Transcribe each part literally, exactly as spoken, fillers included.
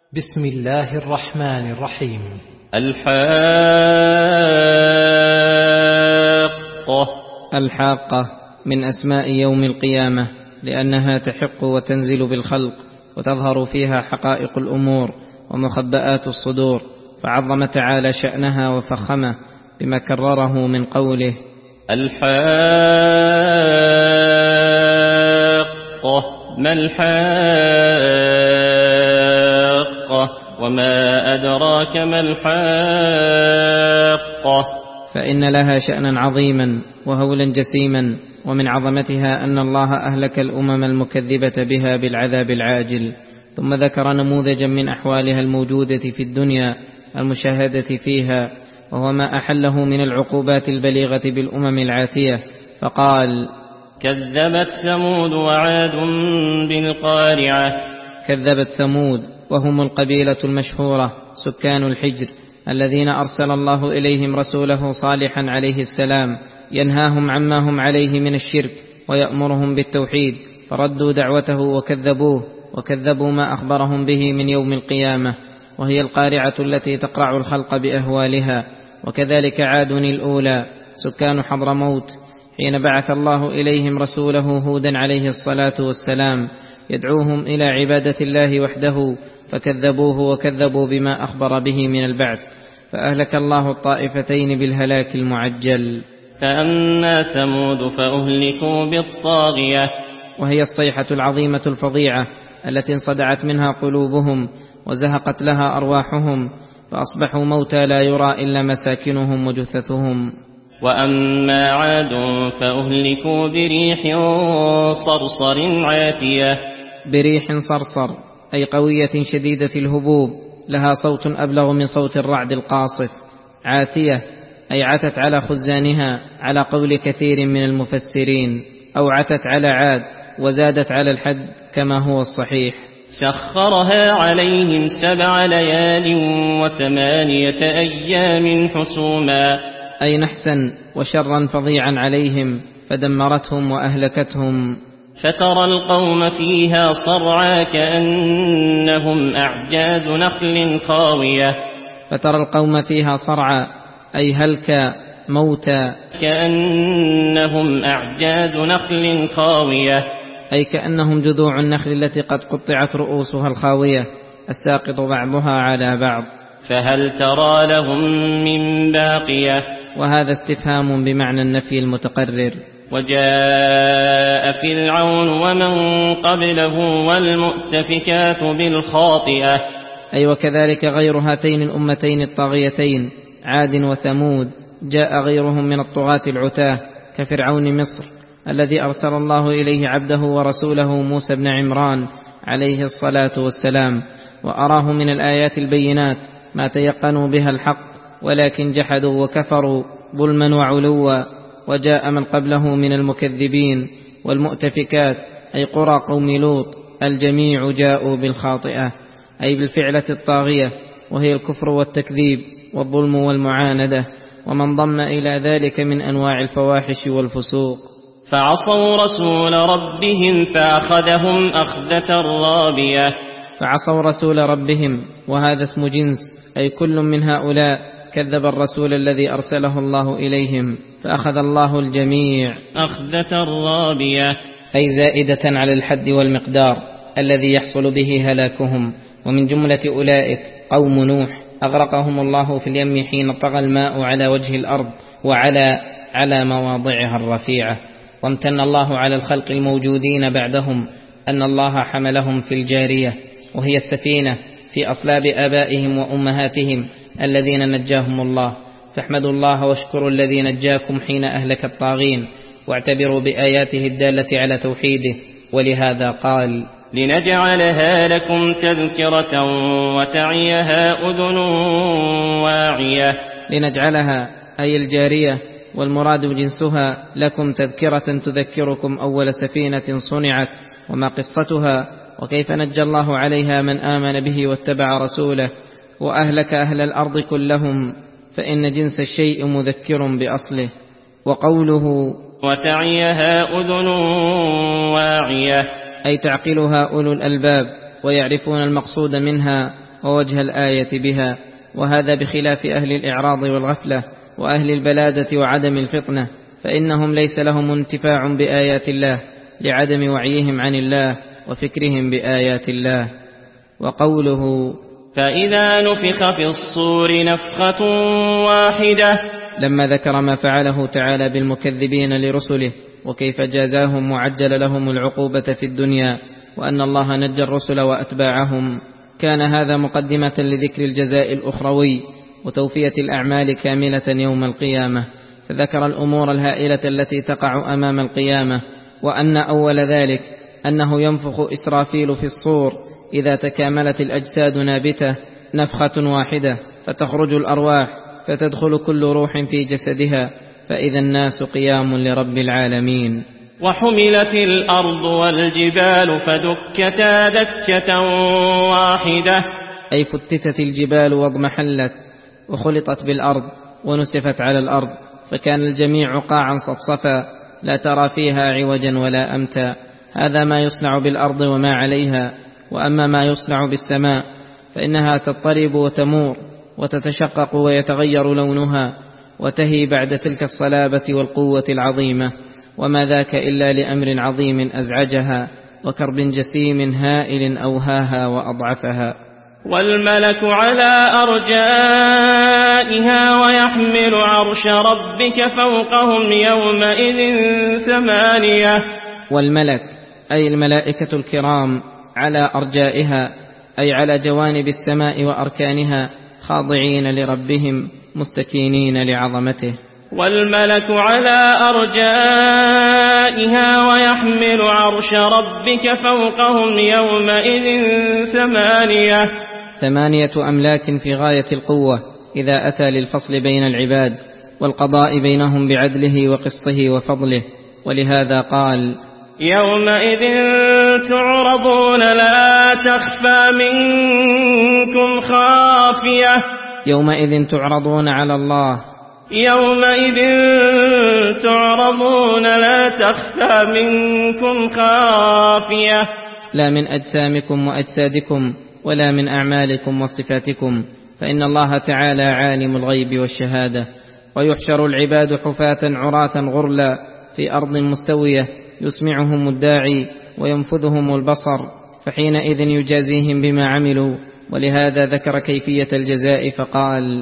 بسم الله الرحمن الرحيم. الحاقة. الحاقة من أسماء يوم القيامة، لأنها تحق وتنزل بالخلق، وتظهر فيها حقائق الأمور ومخبآت الصدور، فعظم تعالى شأنها وفخمه بما كرره من قوله: الحاقة. ما الحاقة وما أدراك ما الحاقة. فإن لها شأنا عظيما وهولا جسيما، ومن عظمتها أن الله أهلك الأمم المكذبة بها بالعذاب العاجل، ثم ذكر نموذجا من أحوالها الموجودة في الدنيا المشاهدة فيها، وهو ما أحله من العقوبات البليغة بالأمم العاتية، فقال: كذبت ثمود وعاد بالقارعة. كذبت ثمود، وهم القبيلة المشهورة سكان الحجر، الذين أرسل الله إليهم رسوله صالحا عليه السلام ينهاهم عما هم عليه من الشرك ويأمرهم بالتوحيد، فردوا دعوته وكذبوه، وكذبوا ما أخبرهم به من يوم القيامة، وهي القارعة التي تقرع الخلق بأهوالها. وكذلك عاد الأولى سكان حضرموت، حين بعث الله إليهم رسوله هودا عليه الصلاة والسلام يدعوهم إلى عبادة الله وحده، فكذبوه وكذبوا بما أخبر به من البعث، فأهلك الله الطائفتين بالهلاك المعجل. فأما ثمود فأهلكوا بالطاغية، وهي الصيحة العظيمة الفظيعة التي انصدعت منها قلوبهم وزهقت لها أرواحهم، فأصبحوا موتى لا يرى إلا مساكنهم وجثثهم. وأما عاد فأهلكوا بريح صرصر عاتية. بريح صرصر أي قوية شديدة الهبوب، لها صوت أبلغ من صوت الرعد القاصف. عاتية أي عتت على خزانها على قول كثير من المفسرين، أو عتت على عاد وزادت على الحد كما هو الصحيح. سخرها عليهم سبع ليال وثمانية أيام حسوما، أي نحسا وشرا فظيعا عليهم، فدمرتهم وأهلكتهم. فترى القوم فيها صرعى كأنهم أعجاز نخل خاوية. فترى القوم فيها صرعى أي هلكا موتى، كأنهم أعجاز نخل خاوية، أي كأنهم جذوع النخل التي قد قطعت رؤوسها الخاوية الساقط بعضها على بعض. فهل ترى لهم من باقية. وهذا استفهام بمعنى النفي المتقرر. وجاء فرعون ومن قبله والمؤتفكات بالخاطئة، أي وكذلك غير هاتين الأمتين الطاغيتين عاد وثمود، جاء غيرهم من الطغاة العتاه كفرعون مصر، الذي أرسل الله إليه عبده ورسوله موسى بن عمران عليه الصلاة والسلام، وأراه من الآيات البينات ما تيقنوا بها الحق، ولكن جحدوا وكفروا ظلما وعلوا. وجاء من قبله من المكذبين والمؤتفكات أي قرى قوم لوط، الجميع جاءوا بالخاطئة أي بالفعلة الطاغية، وهي الكفر والتكذيب والظلم والمعاندة، ومن ضم إلى ذلك من أنواع الفواحش والفسوق. فعصوا رسول ربهم فأخذهم أخذة رابية. فعصوا رسول ربهم، وهذا اسم جنس، أي كل من هؤلاء كذب الرسول الذي أرسله الله إليهم، فأخذ الله الجميع أخذة رابية، أي زائدة على الحد والمقدار الذي يحصل به هلاكهم. ومن جملة أولئك قوم نوح، أغرقهم الله في اليم حين طغى الماء على وجه الأرض وعلى على مواضعها الرفيعة. وامتن الله على الخلق الموجودين بعدهم أن الله حملهم في الجارية، وهي السفينة، في أصلاب آبائهم وأمهاتهم الذين نجاهم الله، فاحمدوا الله واشكروا الذي نجاكم حين أهلك الطاغين، واعتبروا بآياته الدالة على توحيده. ولهذا قال: لنجعلها لكم تذكرة وتعيها أذن واعية. لنجعلها أي الجارية، والمراد جنسها، لكم تذكرة تذكركم أول سفينة صنعت وما قصتها، وكيف نجى الله عليها من آمن به واتبع رسوله، وأهلك أهل الأرض كلهم، فإن جنس الشيء مذكر بأصله. وقوله وتعيها أذن واعية، أي تعقلها أولو الألباب ويعرفون المقصود منها، ووجه الآية بها، وهذا بخلاف أهل الإعراض والغفلة وأهل البلادة وعدم الفطنة، فإنهم ليس لهم انتفاع بآيات الله لعدم وعيهم عن الله وفكرهم بآيات الله. وقوله فإذا نفخ في الصور نفخة واحدة، لما ذكر ما فعله تعالى بالمكذبين لرسله وكيف جازاهم وعجل لهم العقوبة في الدنيا، وأن الله نجى الرسل وأتباعهم، كان هذا مقدمة لذكر الجزاء الأخروي وتوفية الأعمال كاملة يوم القيامة، فذكر الأمور الهائلة التي تقع أمام القيامة، وأن أول ذلك أنه ينفخ إسرافيل في الصور إذا تكاملت الأجساد نابتة نفخة واحدة، فتخرج الأرواح فتدخل كل روح في جسدها، فإذا الناس قيام لرب العالمين. وحملت الأرض والجبال فدكتا دكة واحدة، أي فتتت الجبال واضمحلت وخلطت بالأرض ونسفت على الأرض، فكان الجميع قاعا صفصفا لا ترى فيها عوجا ولا أمتا. هذا ما يصنع بالأرض وما عليها. وأما ما يصنع بالسماء فإنها تضطرب وتمور وتتشقق ويتغير لونها وتهي بعد تلك الصلابة والقوة العظيمة، وما ذاك إلا لأمر عظيم أزعجها وكرب جسيم هائل أوهاها وأضعفها. والملك على أرجائها ويحمل عرش ربك فوقهم يومئذ ثمانية. والملك أي الملائكة الكرام على أرجائها، أي على جوانب السماء وأركانها، خاضعين لربهم مستكينين لعظمته. والملك على أرجائها ويحمل عرش ربك فوقهم يومئذ ثمانية. ثمانية أملاك في غاية القوة إذا أتى للفصل بين العباد والقضاء بينهم بعدله وقسطه وفضله. ولهذا قال يومئذ تعرضون لا تخفى منكم خافية. يومئذ تعرضون على الله يومئذ تعرضون لا تخفى منكم خافية، لا من أجسامكم وأجسادكم ولا من أعمالكم وصفاتكم، فإن الله تعالى عالم الغيب والشهادة. ويحشر العباد حفاة عراة غرلا في أرض مستوية، يسمعهم الداعي وينفذهم البصر، فحينئذ يجازيهم بما عملوا. ولهذا ذكر كيفية الجزاء فقال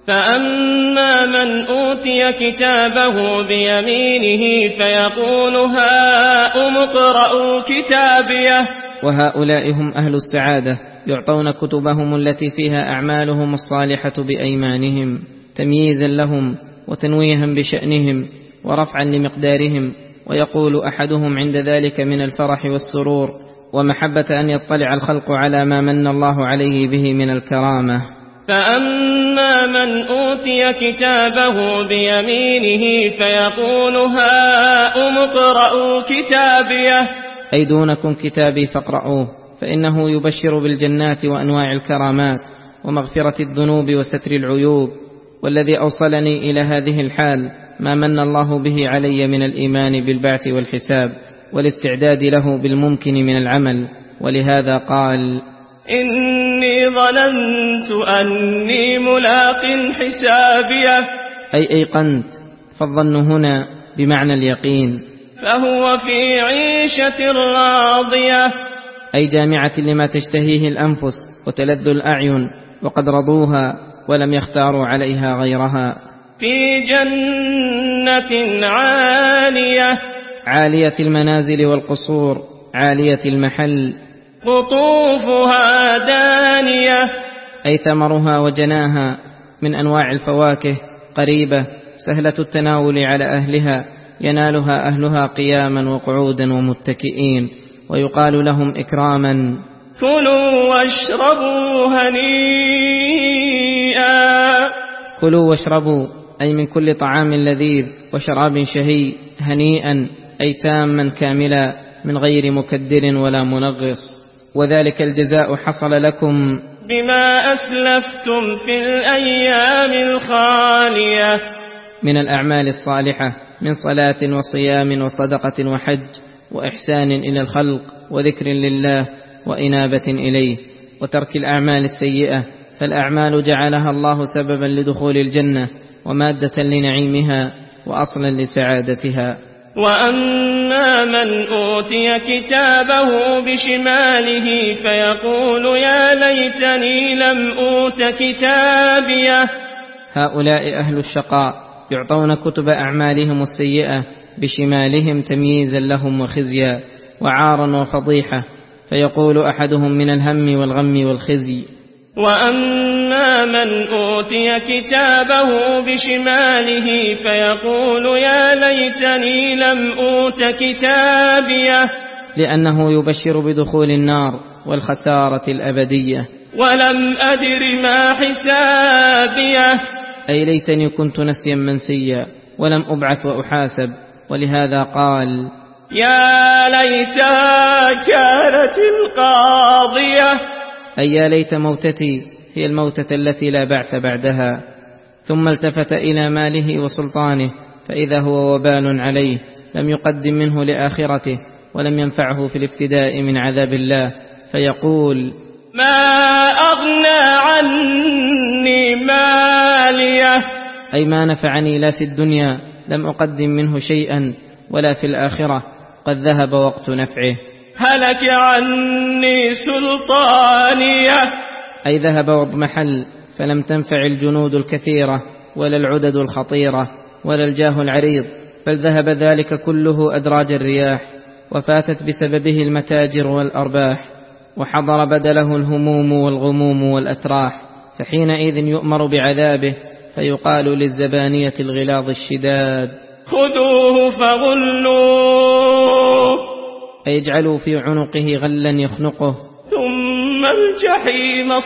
فأما من أوتي كتابه بيمينه فيقول هاؤم اقرءوا كتابيه. وهؤلاء هم أهل السعادة، يعطون كتبهم التي فيها أعمالهم الصالحة بأيمانهم، تمييزا لهم وتنويها بشأنهم ورفعا لمقدارهم. ويقول أحدهم عند ذلك من الفرح والسرور ومحبة أن يطلع الخلق على ما من الله عليه به من الكرامة. فأما من أوتي كتابه بيمينه فيقول هاؤم اقرءوا كتابيه. أي دونكم كتابي فاقرؤوه، فإنه يبشر بالجنات وأنواع الكرامات ومغفرة الذنوب وستر العيوب. والذي أوصلني إلى هذه الحال ما من الله به علي من الإيمان بالبعث والحساب والاستعداد له بالممكن من العمل. ولهذا قال إني ظننت أني ملاق حسابيه، أي أيقنت، فالظن هنا بمعنى اليقين. فهو في عيشة راضية، أي جامعة لما تشتهيه الأنفس وتلذ الأعين، وقد رضوها ولم يختاروا عليها غيرها. في جنة عالية، عالية المنازل والقصور، عالية المحل. قطوفها دانية، أي ثمرها وجناها من أنواع الفواكه قريبة سهلة التناول على أهلها، ينالها أهلها قياما وقعودا ومتكئين، ويقال لهم إكراما كلوا واشربوا هنيئا. كلوا واشربوا أي من كل طعام لذيذ وشراب شهي، هنيئا أي تاما كاملا من غير مكدر ولا منغص. وذلك الجزاء حصل لكم بما أسلفتم في الأيام الخالية، من الأعمال الصالحة من صلاة وصيام وصدقة وحج وإحسان إلى الخلق وذكر لله وإنابة إليه. وترك الأعمال السيئة، فالأعمال جعلها الله سببا لدخول الجنة ومادة لنعيمها وأصلا لسعادتها. وأما من أوتي كتابه بشماله فيقول يا ليتني لم أوت كتابيه. هؤلاء أهل الشقاء يعطون كتب أعمالهم السيئة بشمالهم تمييزا لهم وخزيا وعارا وفضيحة، فيقول أحدهم من الهم والغم والخزي. وأما من أوتي كتابه بشماله فيقول يا ليتني لم أوت كتابيه، لأنه يبشر بدخول النار والخسارة الأبدية. ولم أدر ما حسابيه، أي ليتني كنت نسيا منسيا ولم أبعث وأحاسب. ولهذا قال يا ليتها كانت القاضية، أي يا ليت موتتي هي الموتة التي لا بعث بعدها. ثم التفت إلى ماله وسلطانه فإذا هو وبال عليه، لم يقدم منه لآخرته ولم ينفعه في الافتداء من عذاب الله، فيقول ما أغنى عني ماليه، أي ما نفعني لا في الدنيا لم أقدم منه شيئا ولا في الآخرة، قد ذهب وقت نفعه. هلك عني سلطانيه، أي ذهب واضمحل، فلم تنفع الجنود الكثيرة ولا العدد الخطيرة ولا الجاه العريض، بل ذهب ذلك كله أدراج الرياح، وفاتت بسببه المتاجر والأرباح، وحضر بدله الهموم والغموم والأتراح، فحينئذ يؤمر بعذابه، فيقال للزبانية الغلاظ الشداد خذوه فغلوه، أي اجعلوا في عنقه غلا يخنقه، ثم الجحيم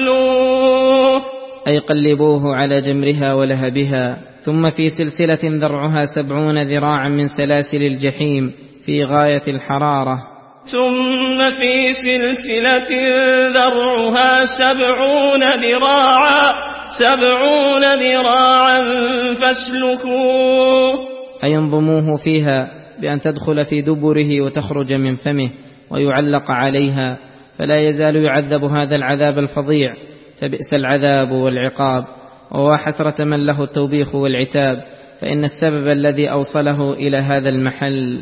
صلوه، أي قلبوه على جمرها ولهبها، ثم في سلسلة ذرعها سبعون ذراعا من سلاسل الجحيم في غاية الحرارة، ثم في سلسلة ذرعها سبعون ذراعا سبعون ذراعا فاسلكوه، أي انضموه فيها بأن تدخل في دبره وتخرج من فمه ويعلق عليها، فلا يزال يعذب هذا العذاب الفظيع، فبئس العذاب والعقاب، وحسرة من له التوبيخ والعتاب، فإن السبب الذي أوصله إلى هذا المحل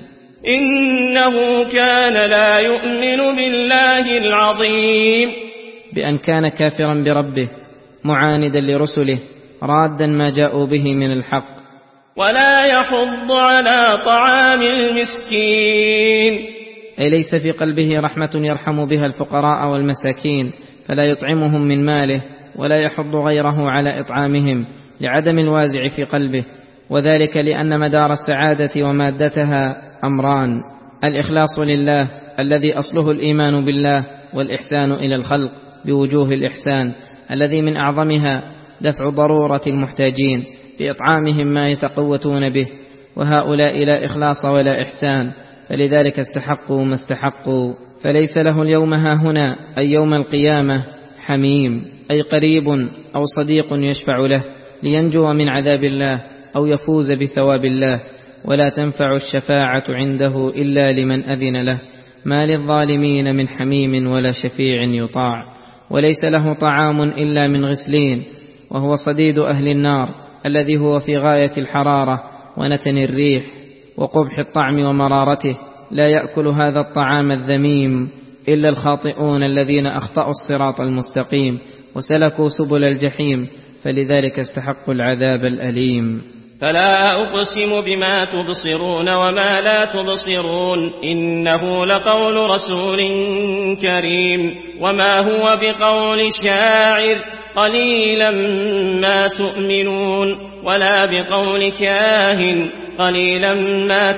إنه كان لا يؤمن بالله العظيم، بأن كان كافرا بربه معاندا لرسله رادا ما جاءوا به من الحق، ولا يحض على طعام المسكين، أي ليس في قلبه رحمة يرحم بها الفقراء والمساكين، فلا يطعمهم من ماله ولا يحض غيره على إطعامهم لعدم الوازع في قلبه، وذلك لأن مدار السعادة ومادتها أمران: الإخلاص لله الذي أصله الإيمان بالله، والإحسان إلى الخلق بوجوه الإحسان الذي من أعظمها دفع ضرورة المحتاجين بإطعامهم ما يتقوتون به، وهؤلاء لا إخلاص ولا إحسان، فلذلك استحقوا ما استحقوا. فليس له اليوم هاهنا أي يوم القيامة حميم، أي قريب أو صديق يشفع له لينجو من عذاب الله أو يفوز بثواب الله، ولا تنفع الشفاعة عنده إلا لمن أذن له، ما للظالمين من حميم ولا شفيع يطاع. وليس له طعام إلا من غسلين، وهو صديد أهل النار الذي هو في غاية الحرارة ونتن الريح وقبح الطعم ومرارته، لا يأكل هذا الطعام الذميم إلا الخاطئون الذين أخطأوا الصراط المستقيم وسلكوا سبل الجحيم، فلذلك استحقوا العذاب الأليم. فلا أقسم بما تبصرون وما لا تبصرون، إنه لقول رسول كريم، وما هو بقول شاعر، قليلا ما تؤمنون، ولا بقول كاهن، قليلا ما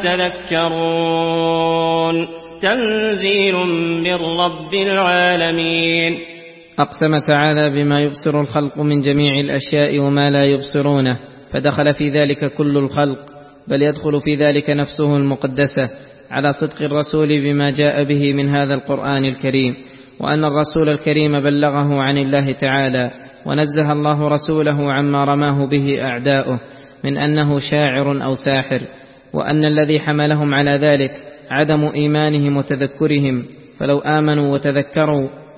تذكرون، تنزيل من رب العالمين. أقسم تعالى بما يبصر الخلق من جميع الأشياء وما لا يبصرونه، فدخل في ذلك كل الخلق، بل يدخل في ذلك نفسه المقدسة على صدق الرسول بما جاء به من هذا القرآن الكريم، وأن الرسول الكريم بلغه عن الله تعالى، ونزه الله رسوله عما رماه به أعداؤه من أنه شاعر أو ساحر، وأن الذي حملهم على ذلك عدم إيمانهم وتذكرهم، فلو آمنوا وتذكروا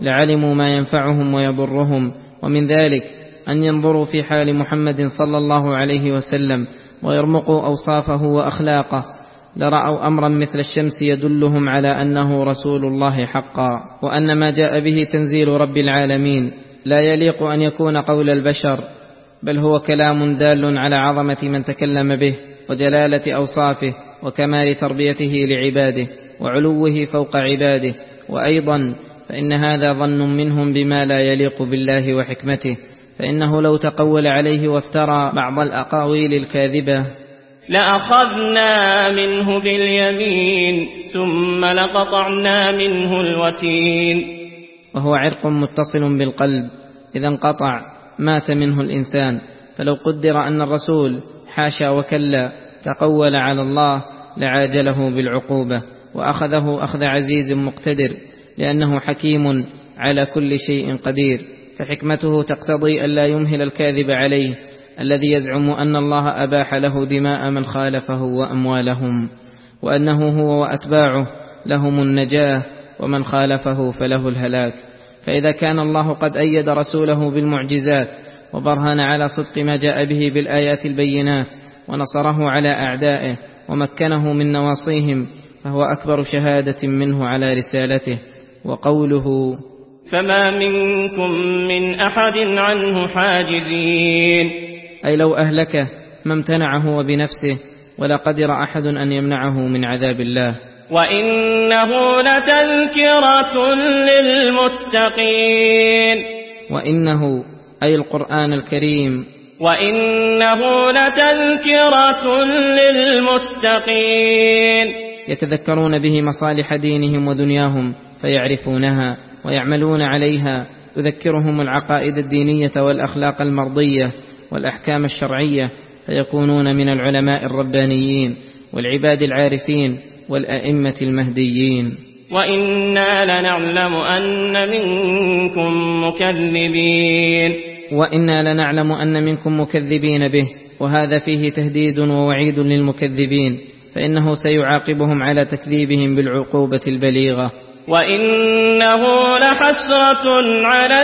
لعلموا ما ينفعهم ويضرهم. ومن ذلك أن ينظروا في حال محمد صلى الله عليه وسلم ويرمقوا أوصافه وأخلاقه، لرأوا أمرا مثل الشمس يدلهم على أنه رسول الله حقا، وأن ما جاء به تنزيل رب العالمين، لا يليق أن يكون قول البشر، بل هو كلام دال على عظمة من تكلم به وجلالة أوصافه وكمال تربيته لعباده وعلوه فوق عباده. وأيضا فإن هذا ظن منهم بما لا يليق بالله وحكمته، فإنه لو تقول عليه وافترى بعض الأقاويل الكاذبة لأخذنا منه باليمين ثم لقطعنا منه الوتين. وهو عرق متصل بالقلب، إذا انقطع مات منه الإنسان. فلو قدر أن الرسول حاشا وكلا تقول على الله لعاجله بالعقوبة وأخذه أخذ عزيز مقتدر، لأنه حكيم على كل شيء قدير، فحكمته تقتضي ألا يمهل الكاذب عليه الذي يزعم أن الله أباح له دماء من خالفه وأموالهم، وأنه هو وأتباعه لهم النجاة ومن خالفه فله الهلاك. فإذا كان الله قد أيد رسوله بالمعجزات وبرهن على صدق ما جاء به بالآيات البينات ونصره على أعدائه ومكنه من نواصيهم، فهو أكبر شهادة منه على رسالته. وقوله فما منكم من أحد عنه حاجزين، أي لو أهلكه ما امتنعه وبنفسه، ولا قدر أحد أن يمنعه من عذاب الله. وإنه لتذكرة للمتقين، وإنه أي القرآن الكريم، وإنه لتذكرة للمتقين، يتذكرون به مصالح دينهم ودنياهم فيعرفونها ويعملون عليها، يذكرهم العقائد الدينية والأخلاق المرضية والأحكام الشرعية، فيكونون من العلماء الربانيين والعباد العارفين والأئمة المهديين. وإنا لنعلم أن منكم مكذبين، وإنا لنعلم أن منكم مكذبين به، وهذا فيه تهديد ووعيد للمكذبين، فإنه سيعاقبهم على تكذيبهم بالعقوبة البليغة. وإنه لحسرة على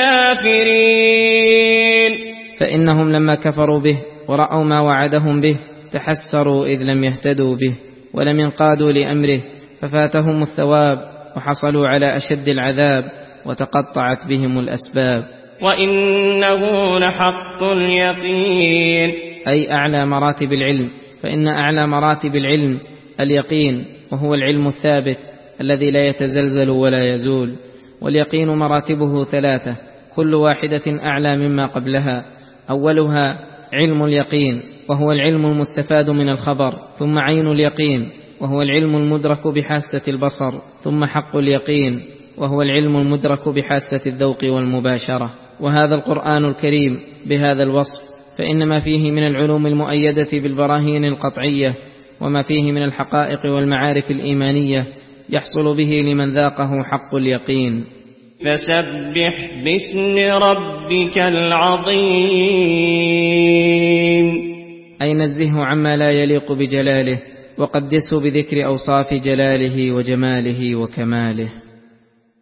الكافرين، فإنهم لما كفروا به ورأوا ما وعدهم به تحسروا إذ لم يهتدوا به ولم ينقادوا لأمره، ففاتهم الثواب وحصلوا على أشد العذاب وتقطعت بهم الأسباب. وإنه لحق اليقين، أي أعلى مراتب العلم، فإن أعلى مراتب العلم اليقين، وهو العلم الثابت الذي لا يتزلزل ولا يزول. واليقين مراتبه ثلاثة، كل واحدة أعلى مما قبلها. أولها علم اليقين، وهو العلم المستفاد من الخبر، ثم عين اليقين، وهو العلم المدرك بحاسة البصر، ثم حق اليقين، وهو العلم المدرك بحاسة الذوق والمباشرة. وهذا القرآن الكريم بهذا الوصف، فإن ما فيه من العلوم المؤيدة بالبراهين القطعية وما فيه من الحقائق والمعارف الإيمانية يحصل به لمن ذاقه حق اليقين. فسبح باسم ربك العظيم، أي نزهه عما لا يليق بجلاله، وقدسه بذكر أوصاف جلاله وجماله وكماله.